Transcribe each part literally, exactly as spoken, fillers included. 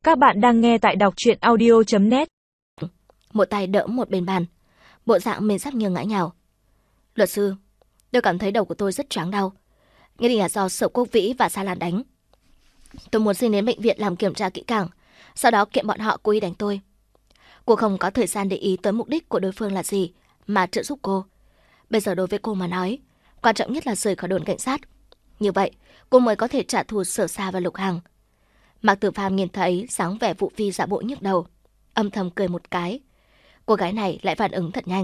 Các bạn đang nghe tại đọc truyện audio chấm net. Một tay đỡ một bên bàn, bộ dạng mềm sắp nghiêng ngã nhào. Luật sư, tôi cảm thấy đầu của tôi rất choáng đau. Nghĩ là do Sở Quốc Vĩ và Sa Lan đánh. Tôi muốn xin đến bệnh viện làm kiểm tra kỹ càng, sau đó kiện bọn họ cố ý đánh tôi. Cô không có thời gian để ý tới mục đích của đối phương là gì mà trợ giúp cô. Bây giờ đối với cô mà nói, quan trọng nhất là rời khỏi đồn cảnh sát. Như vậy, cô mới có thể trả thù Sở Sa và Lục Hằng. Mạc Tử Phàm nhìn thấy dáng vẻ Vũ Phi giả bộ nhức đầu, âm thầm cười một cái. Cô gái này lại phản ứng thật nhanh.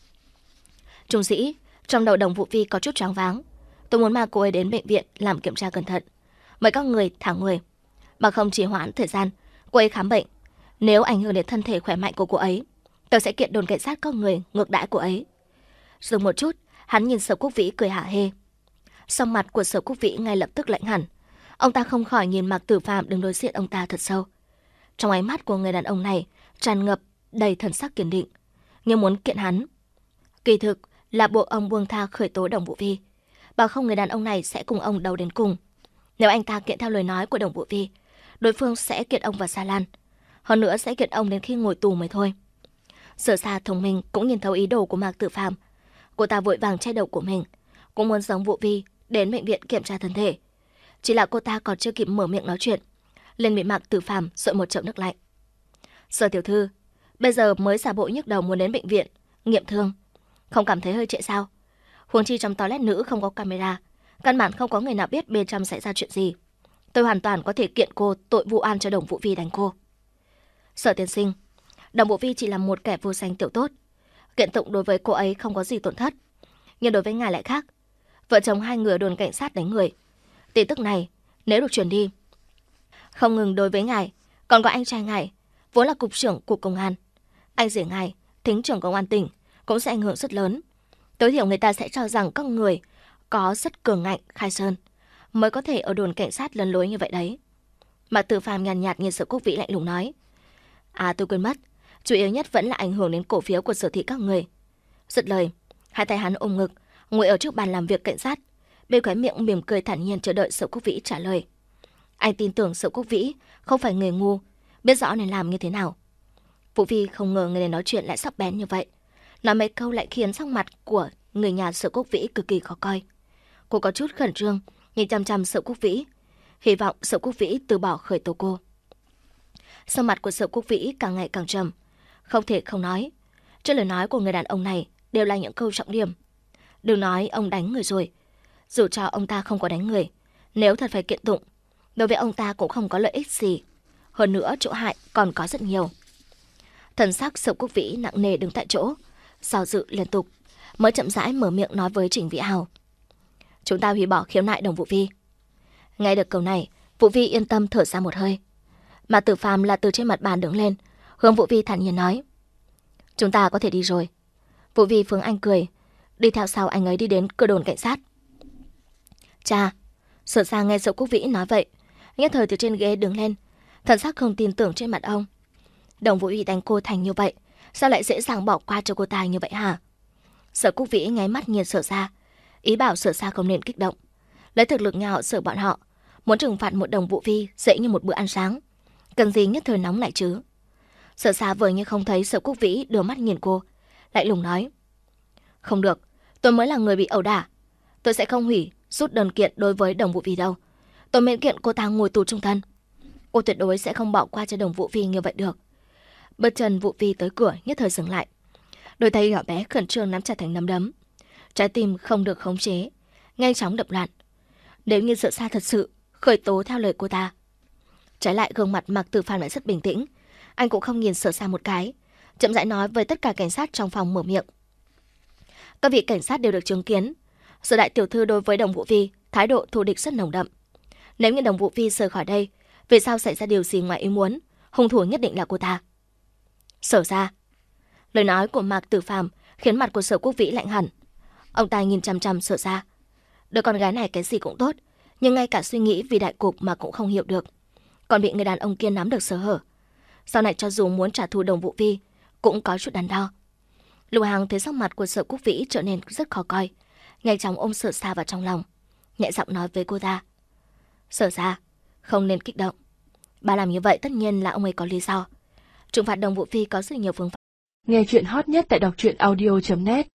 Trung dĩ, trong đầu Đồng Vũ Phi có chút choáng váng. Tôi muốn mang cô ấy đến bệnh viện làm kiểm tra cẩn thận. Mời các người thả người, mà không trì hoãn thời gian cô ấy khám bệnh. Nếu ảnh hưởng đến thân thể khỏe mạnh của cô ấy, tôi sẽ kiện đồn cảnh sát các người ngược đãi cô ấy. Dừng một chút, hắn nhìn Sở Quốc Vĩ cười hả hê. Song mặt của Sở Quốc Vĩ ngay lập tức lạnh hẳn. Ông ta không khỏi nhìn Mạc Tử Phàm đứng đối diện ông ta thật sâu. Trong ánh mắt của người đàn ông này tràn ngập đầy thần sắc kiên định, như muốn kiện hắn. Kỳ thực là buộc ông buông tha khởi tố Đồng Vũ Phi, bảo không người đàn ông này sẽ cùng ông đấu đến cùng. Nếu anh ta kiện theo lời nói của Đồng Vũ Phi, đối phương sẽ kiện ông và Sa Lan, hơn nữa sẽ kiện ông đến khi ngồi tù mới thôi. Sở Sa thông minh cũng nhìn thấu ý đồ của Mạc Tử Phàm. Cô ta vội vàng che đầu của mình, cũng muốn giống Vũ Phi đến bệnh viện kiểm tra thân thể. Chỉ là cô ta còn chưa kịp mở miệng nói chuyện, liền bị Mạc Tử Phàm dội một chậu nước lạnh. Sở tiểu thư, bây giờ mới giả bộ nhức đầu muốn đến bệnh viện nghiệm thương, không cảm thấy hơi trễ sao? Huống chi trong toilet nữ không có camera, căn bản không có người nào biết bên trong xảy ra chuyện gì. Tôi hoàn toàn có thể kiện cô tội vụ oan cho Đồng Vũ Phi đánh cô. Sở tiên sinh, Đồng Vũ Phi chỉ là một kẻ vô danh tiểu tốt, kiện tụng đối với cô ấy không có gì tổn thất, nhưng đối với ngài lại khác. Vợ chồng hai người ở đồn cảnh sát đánh người. Tin tức này nếu được truyền đi, không ngừng đối với ngài, còn có anh trai ngài vốn là cục trưởng cục công an, anh rể ngài thính trưởng công an tỉnh, cũng sẽ ảnh hưởng rất lớn. Tối thiểu người ta sẽ cho rằng các người có rất cường ngạnh khai sơn mới có thể ở đồn cảnh sát lấn lối như vậy đấy. Mạc Tử Phàm nhàn nhạt, nhạt nhìn Sở Quốc Vĩ lạnh lùng nói: À, tôi quên mất, chủ yếu nhất vẫn là ảnh hưởng đến cổ phiếu của Sở thị các người. Dứt lời, hai tay hắn ôm ngực, ngồi ở trước bàn làm việc cảnh sát, bên khóe miệng mỉm cười thản nhiên chờ đợi Sở Quốc Vĩ trả lời. Anh tin tưởng Sở Quốc Vĩ không phải người ngu, biết rõ nên làm như thế nào. Vũ Phi không ngờ người này nói chuyện lại sắc bén như vậy, nói mấy câu lại khiến sắc mặt của người nhà Sở Quốc Vĩ cực kỳ khó coi. Cô có chút khẩn trương nhìn chăm chăm Sở Quốc Vĩ, hy vọng Sở Quốc Vĩ từ bỏ khởi tố cô. Sắc mặt của Sở Quốc Vĩ càng ngày càng trầm, không thể không nói, trên lời nói của người đàn ông này đều là những câu trọng điểm. Đừng nói ông đánh người rồi, dù cho ông ta không có đánh người, nếu thật phải kiện tụng, đối với ông ta cũng không có lợi ích gì. Hơn nữa chỗ hại còn có rất nhiều. Thần sắc Sở Quốc Vĩ nặng nề đứng tại chỗ, do dự liên tục, mới chậm rãi mở miệng nói với Trình Vĩ Hào: Chúng ta hủy bỏ khiếu nại Đồng Vũ Phi. Nghe được câu này, Vũ Phi yên tâm thở ra một hơi. Mà Tử Phàm là từ trên mặt bàn đứng lên, hướng Vũ Phi thản nhiên nói: Chúng ta có thể đi rồi. Vũ Phi Phương Anh cười, đi theo sau anh ấy đi đến cửa đồn cảnh sát. Cha, Sở Sa nghe Sở Quốc Vĩ nói vậy, nhất thời từ trên ghế đứng lên, thần sắc không tin tưởng trên mặt ông. Đồng Vũ Phi đánh cô thành như vậy, sao lại dễ dàng bỏ qua cho cô ta như vậy hả? Sở Quốc Vĩ nháy mắt nhìn Sở Sa, ý bảo Sở Sa không nên kích động. Lấy thực lực nhà họ Sở bọn họ, muốn trừng phạt một Đồng Vũ Phi dễ như một bữa ăn sáng, cần gì nhất thời nóng lại chứ? Sở Sa vừa như không thấy Sở Quốc Vĩ đưa mắt nhìn cô, lại lùng nói: Không được, tôi mới là người bị ẩu đả, tôi sẽ không hủy rút đơn kiện đối với Đồng Vũ Phi đâu. Tôi miễn kiện cô ta ngồi tù chung thân. Cô tuyệt đối sẽ không bỏ qua cho Đồng Vũ Phi như vậy được. Bước chân Vũ Phi tới cửa nhất thời dừng lại, đôi tay nhỏ bé khẩn trương nắm chặt thành nắm đấm, trái tim không được khống chế, nhanh chóng đập loạn. Nếu như Sở Sa thật sự khởi tố theo lời cô ta, trái lại gương mặt Mạc Tử Phàm lại rất bình tĩnh, anh cũng không nhìn Sở Sa một cái, chậm rãi nói với tất cả cảnh sát trong phòng mở miệng: Các vị cảnh sát đều được chứng kiến, Sở đại tiểu thư đối với Đồng Vũ Phi thái độ thù địch rất nồng đậm. Nếu như Đồng Vũ Phi rời khỏi đây, vì sao xảy ra điều gì ngoài ý muốn, hung thủ nhất định là cô ta. Sở Sa. Lời nói của Mạc Tử Phàm khiến mặt của Sở Quốc Vĩ lạnh hẳn. Ông ta nhìn chăm chăm Sở Sa. Đứa con gái này cái gì cũng tốt, nhưng ngay cả suy nghĩ vì đại cục mà cũng không hiểu được, còn bị người đàn ông kia nắm được sơ hở. Sau này cho dù muốn trả thù Đồng Vũ Phi cũng có chút đắn đo. Lục Hằng thấy sắc mặt của Sở Quốc Vĩ trở nên rất khó coi, nhanh chóng ôm Sở Sa vào trong lòng, nhẹ giọng nói với cô ta: Sở Sa, không nên kích động. Bà làm như vậy tất nhiên là ông ấy có lý do. Trừng phạt Đồng Vũ Phi có rất nhiều phương pháp. Nghe chuyện hot nhất tại đọc truyện audio chấm net